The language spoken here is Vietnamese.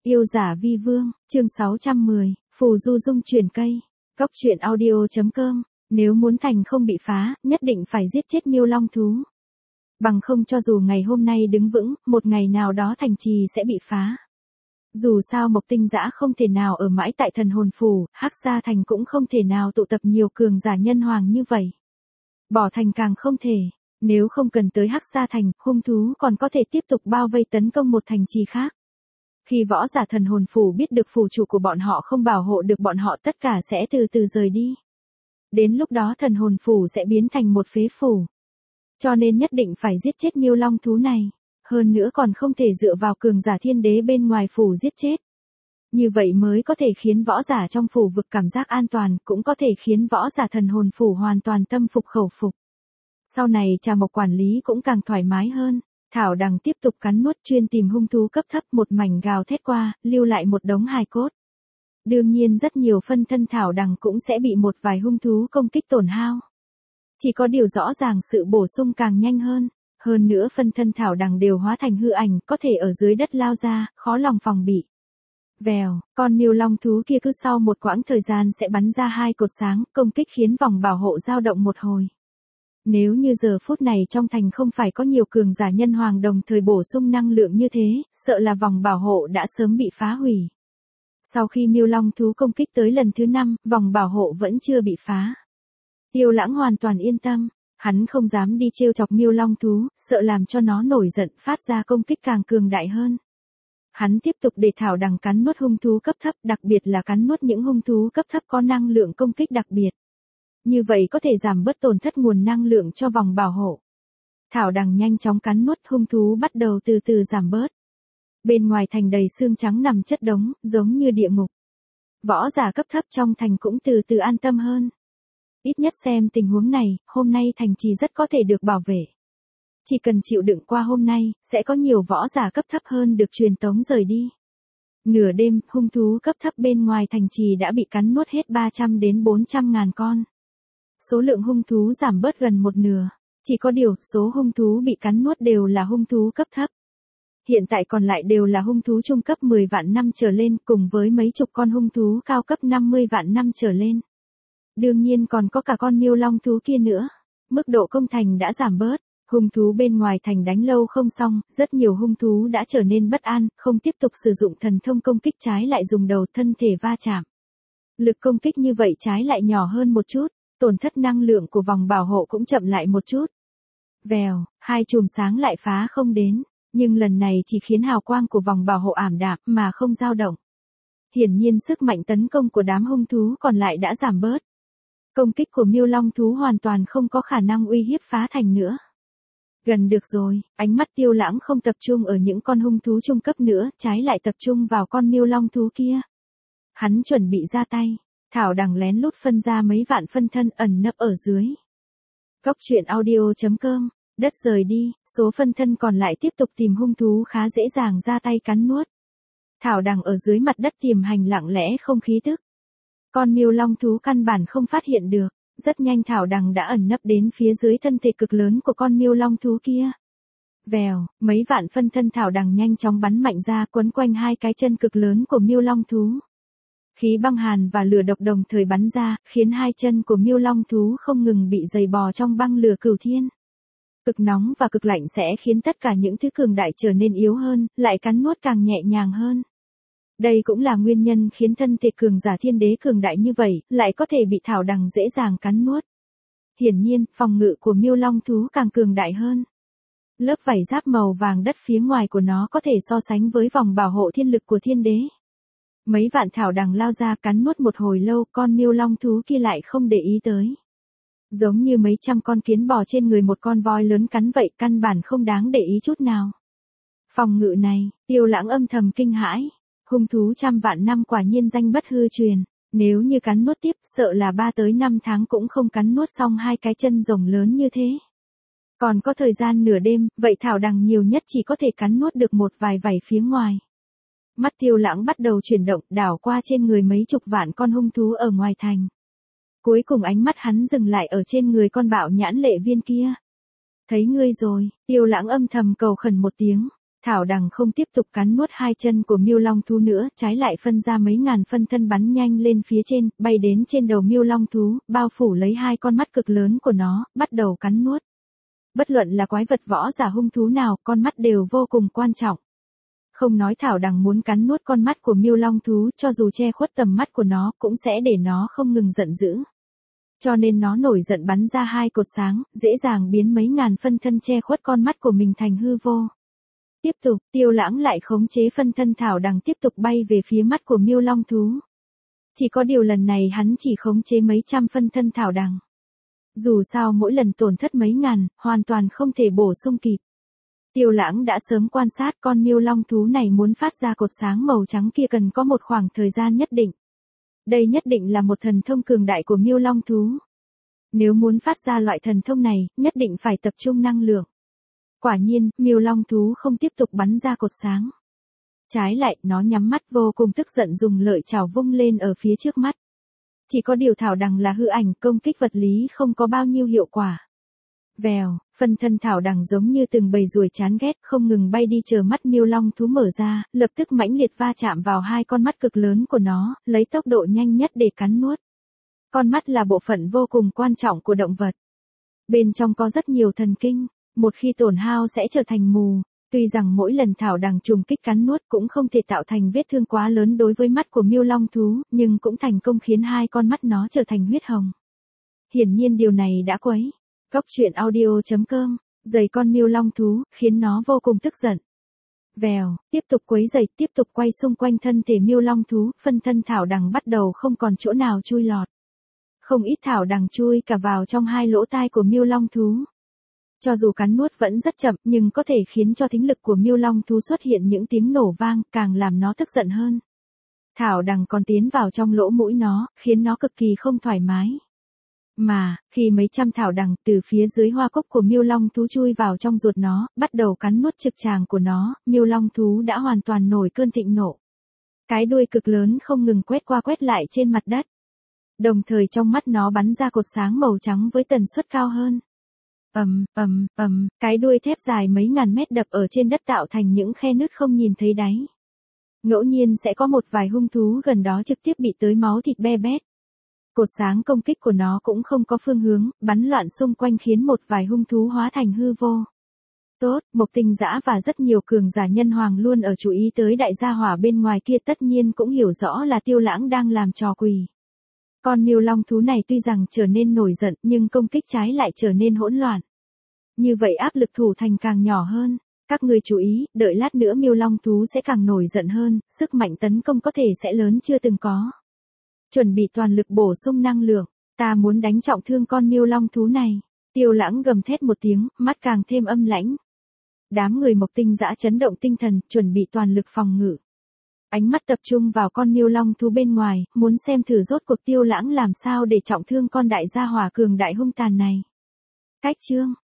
Yêu giả vi vương, chương 610, phù du dung truyền cây. Góc truyện audio.com. Nếu muốn thành không bị phá, nhất định phải giết chết miêu long thú. Bằng không cho dù ngày hôm nay đứng vững, một ngày nào đó thành trì sẽ bị phá. Dù sao Mộc Tinh Dã không thể nào ở mãi tại thần hồn phủ, Hắc Sa Thành cũng không thể nào tụ tập nhiều cường giả nhân hoàng như vậy. Bỏ thành càng không thể. Nếu không cần tới Hắc Sa Thành, hung thú còn có thể tiếp tục bao vây tấn công một thành trì khác. Khi võ giả thần hồn phủ biết được phủ chủ của bọn họ không bảo hộ được bọn họ, tất cả sẽ từ từ rời đi. Đến lúc đó thần hồn phủ sẽ biến thành một phế phủ. Cho nên nhất định phải giết chết miêu long thú này. Hơn nữa còn không thể dựa vào cường giả thiên đế bên ngoài phủ giết chết. Như vậy mới có thể khiến võ giả trong phủ vực cảm giác an toàn, cũng có thể khiến võ giả thần hồn phủ hoàn toàn tâm phục khẩu phục. Sau này Trà Mộc quản lý cũng càng thoải mái hơn. Thảo đằng tiếp tục cắn nuốt chuyên tìm hung thú cấp thấp, một mảnh gào thét qua, lưu lại một đống hài cốt. Đương nhiên rất nhiều phân thân thảo đằng cũng sẽ bị một vài hung thú công kích tổn hao. Chỉ có điều rõ ràng sự bổ sung càng nhanh hơn. Hơn nữa phân thân thảo đằng đều hóa thành hư ảnh, có thể ở dưới đất lao ra, khó lòng phòng bị. Vèo, con miêu long thú kia cứ sau một quãng thời gian sẽ bắn ra hai cột sáng, công kích khiến vòng bảo hộ dao động một hồi. Nếu như giờ phút này trong thành không phải có nhiều cường giả nhân hoàng đồng thời bổ sung năng lượng như thế, sợ là vòng bảo hộ đã sớm bị phá hủy. Sau khi miêu long thú công kích tới lần thứ 5, vòng bảo hộ vẫn chưa bị phá. Tiêu Lãng hoàn toàn yên tâm, hắn không dám đi trêu chọc miêu long thú, sợ làm cho nó nổi giận phát ra công kích càng cường đại hơn. Hắn tiếp tục để thảo đằng cắn nuốt hung thú cấp thấp, đặc biệt là cắn nuốt những hung thú cấp thấp có năng lượng công kích đặc biệt. Như vậy có thể giảm bớt tổn thất nguồn năng lượng cho vòng bảo hộ. Thảo đằng nhanh chóng cắn nuốt, hung thú bắt đầu từ từ giảm bớt. Bên ngoài thành đầy xương trắng nằm chất đống, giống như địa ngục. Võ giả cấp thấp trong thành cũng từ từ an tâm hơn. Ít nhất xem tình huống này, hôm nay thành trì rất có thể được bảo vệ. Chỉ cần chịu đựng qua hôm nay, sẽ có nhiều võ giả cấp thấp hơn được truyền tống rời đi. Nửa đêm, hung thú cấp thấp bên ngoài thành trì đã bị cắn nuốt hết 300 đến 400 ngàn con. Số lượng hung thú giảm bớt gần một nửa, chỉ có điều số hung thú bị cắn nuốt đều là hung thú cấp thấp. Hiện tại còn lại đều là hung thú trung cấp 10 vạn năm trở lên, cùng với mấy chục con hung thú cao cấp 50 vạn năm trở lên. Đương nhiên còn có cả con miêu long thú kia nữa. Mức độ công thành đã giảm bớt, hung thú bên ngoài thành đánh lâu không xong, rất nhiều hung thú đã trở nên bất an, không tiếp tục sử dụng thần thông công kích, trái lại dùng đầu thân thể va chạm. Lực công kích như vậy trái lại nhỏ hơn một chút. Tổn thất năng lượng của vòng bảo hộ cũng chậm lại một chút. Vèo, hai chùm sáng lại phá không đến, nhưng lần này chỉ khiến hào quang của vòng bảo hộ ảm đạm mà không dao động. Hiển nhiên sức mạnh tấn công của đám hung thú còn lại đã giảm bớt. Công kích của miêu long thú hoàn toàn không có khả năng uy hiếp phá thành nữa. Gần được rồi, ánh mắt Tiêu Lãng không tập trung ở những con hung thú trung cấp nữa, trái lại tập trung vào con miêu long thú kia. Hắn chuẩn bị ra tay. Thảo đằng lén lút phân ra mấy vạn phân thân ẩn nấp ở dưới. Góc truyện audio.com. Đất rời đi, số phân thân còn lại tiếp tục tìm hung thú khá dễ dàng ra tay cắn nuốt. Thảo đằng ở dưới mặt đất tiềm hành lặng lẽ không khí tức. Con miêu long thú căn bản không phát hiện được. Rất nhanh thảo đằng đã ẩn nấp đến phía dưới thân thể cực lớn của con miêu long thú kia. Vèo, mấy vạn phân thân thảo đằng nhanh chóng bắn mạnh ra, quấn quanh hai cái chân cực lớn của miêu long thú. Khí băng hàn và lửa độc đồng thời bắn ra, khiến hai chân của miêu long thú không ngừng bị dày bò trong băng lửa cửu thiên. Cực nóng và cực lạnh sẽ khiến tất cả những thứ cường đại trở nên yếu hơn, lại cắn nuốt càng nhẹ nhàng hơn. Đây cũng là nguyên nhân khiến thân thể cường giả thiên đế cường đại như vậy, lại có thể bị thảo đằng dễ dàng cắn nuốt. Hiển nhiên, phòng ngự của miêu long thú càng cường đại hơn. Lớp vảy giáp màu vàng đất phía ngoài của nó có thể so sánh với vòng bảo hộ thiên lực của thiên đế. Mấy vạn thảo đằng lao ra cắn nuốt một hồi lâu, con miêu long thú kia lại không để ý tới. Giống như mấy trăm con kiến bò trên người một con voi lớn cắn vậy, căn bản không đáng để ý chút nào. Phòng ngự này, Tiêu Lãng âm thầm kinh hãi. Hung thú trăm vạn năm quả nhiên danh bất hư truyền. Nếu như cắn nuốt tiếp, sợ là 3 tới 5 tháng cũng không cắn nuốt xong hai cái chân rồng lớn như thế. Còn có thời gian nửa đêm, vậy thảo đằng nhiều nhất chỉ có thể cắn nuốt được một vài vảy phía ngoài. Mắt Tiêu Lãng bắt đầu chuyển động, đảo qua trên người mấy chục vạn con hung thú ở ngoài thành. Cuối cùng ánh mắt hắn dừng lại ở trên người con bạo nhãn lệ viên kia. Thấy ngươi rồi, Tiêu Lãng âm thầm cầu khẩn một tiếng. Thảo đằng không tiếp tục cắn nuốt hai chân của miêu long thú nữa, trái lại phân ra mấy ngàn phân thân bắn nhanh lên phía trên, bay đến trên đầu miêu long thú, bao phủ lấy hai con mắt cực lớn của nó, bắt đầu cắn nuốt. Bất luận là quái vật võ giả hung thú nào, con mắt đều vô cùng quan trọng. Không nói thảo đằng muốn cắn nuốt con mắt của miêu long thú, cho dù che khuất tầm mắt của nó, cũng sẽ để nó không ngừng giận dữ. Cho nên nó nổi giận bắn ra hai cột sáng, dễ dàng biến mấy ngàn phân thân che khuất con mắt của mình thành hư vô. Tiếp tục, Tiêu Lãng lại khống chế phân thân thảo đằng tiếp tục bay về phía mắt của miêu long thú. Chỉ có điều lần này hắn chỉ khống chế mấy trăm phân thân thảo đằng. Dù sao mỗi lần tổn thất mấy ngàn, hoàn toàn không thể bổ sung kịp. Tiêu Lãng đã sớm quan sát con miêu long thú này muốn phát ra cột sáng màu trắng kia cần có một khoảng thời gian nhất định. Đây nhất định là một thần thông cường đại của miêu long thú. Nếu muốn phát ra loại thần thông này, nhất định phải tập trung năng lượng. Quả nhiên, miêu long thú không tiếp tục bắn ra cột sáng. Trái lại, nó nhắm mắt vô cùng tức giận dùng lợi chảo vung lên ở phía trước mắt. Chỉ có điều thảo đằng là hư ảnh, công kích vật lý không có bao nhiêu hiệu quả. Vèo, phân thân thảo đằng giống như từng bầy ruồi chán ghét, không ngừng bay đi chờ mắt miêu long thú mở ra, lập tức mãnh liệt va chạm vào hai con mắt cực lớn của nó, lấy tốc độ nhanh nhất để cắn nuốt. Con mắt là bộ phận vô cùng quan trọng của động vật. Bên trong có rất nhiều thần kinh, một khi tổn hao sẽ trở thành mù. Tuy rằng mỗi lần thảo đằng trùng kích cắn nuốt cũng không thể tạo thành vết thương quá lớn đối với mắt của miêu long thú, nhưng cũng thành công khiến hai con mắt nó trở thành huyết hồng. Hiển nhiên điều này đã quấy. Góc truyện audio.com, giày con miêu long thú, khiến nó vô cùng tức giận. Vèo, tiếp tục quấy giày, tiếp tục quay xung quanh thân thể miêu long thú, phân thân thảo đằng bắt đầu không còn chỗ nào chui lọt. Không ít thảo đằng chui cả vào trong hai lỗ tai của miêu long thú. Cho dù cắn nuốt vẫn rất chậm, nhưng có thể khiến cho thính lực của miêu long thú xuất hiện những tiếng nổ vang, càng làm nó tức giận hơn. Thảo đằng còn tiến vào trong lỗ mũi nó, khiến nó cực kỳ không thoải mái. Mà, khi mấy trăm thảo đằng từ phía dưới hoa cúc của miêu long thú chui vào trong ruột nó, bắt đầu cắn nuốt trực tràng của nó, miêu long thú đã hoàn toàn nổi cơn thịnh nộ. Cái đuôi cực lớn không ngừng quét qua quét lại trên mặt đất. Đồng thời trong mắt nó bắn ra cột sáng màu trắng với tần suất cao hơn. Cái đuôi thép dài mấy ngàn mét đập ở trên đất tạo thành những khe nứt không nhìn thấy đáy. Ngẫu nhiên sẽ có một vài hung thú gần đó trực tiếp bị tới máu thịt be bét. Cột sáng công kích của nó cũng không có phương hướng, bắn loạn xung quanh khiến một vài hung thú hóa thành hư vô. Tốt, Mộc Tinh Dã và rất nhiều cường giả nhân hoàng luôn ở chú ý tới đại gia hỏa bên ngoài kia, tất nhiên cũng hiểu rõ là Tiêu Lãng đang làm trò quỷ. Con miêu long thú này tuy rằng trở nên nổi giận nhưng công kích trái lại trở nên hỗn loạn. Như vậy áp lực thủ thành càng nhỏ hơn. Các ngươi chú ý, đợi lát nữa miêu long thú sẽ càng nổi giận hơn, sức mạnh tấn công có thể sẽ lớn chưa từng có. Chuẩn bị toàn lực bổ sung năng lượng, ta muốn đánh trọng thương con miêu long thú này. Tiêu Lãng gầm thét một tiếng, mắt càng thêm âm lãnh. Đám người Mộc Tinh Dã chấn động tinh thần, chuẩn bị toàn lực phòng ngự. Ánh mắt tập trung vào con miêu long thú bên ngoài, muốn xem thử rốt cuộc Tiêu Lãng làm sao để trọng thương con đại gia hỏa cường đại hung tàn này. Cách chương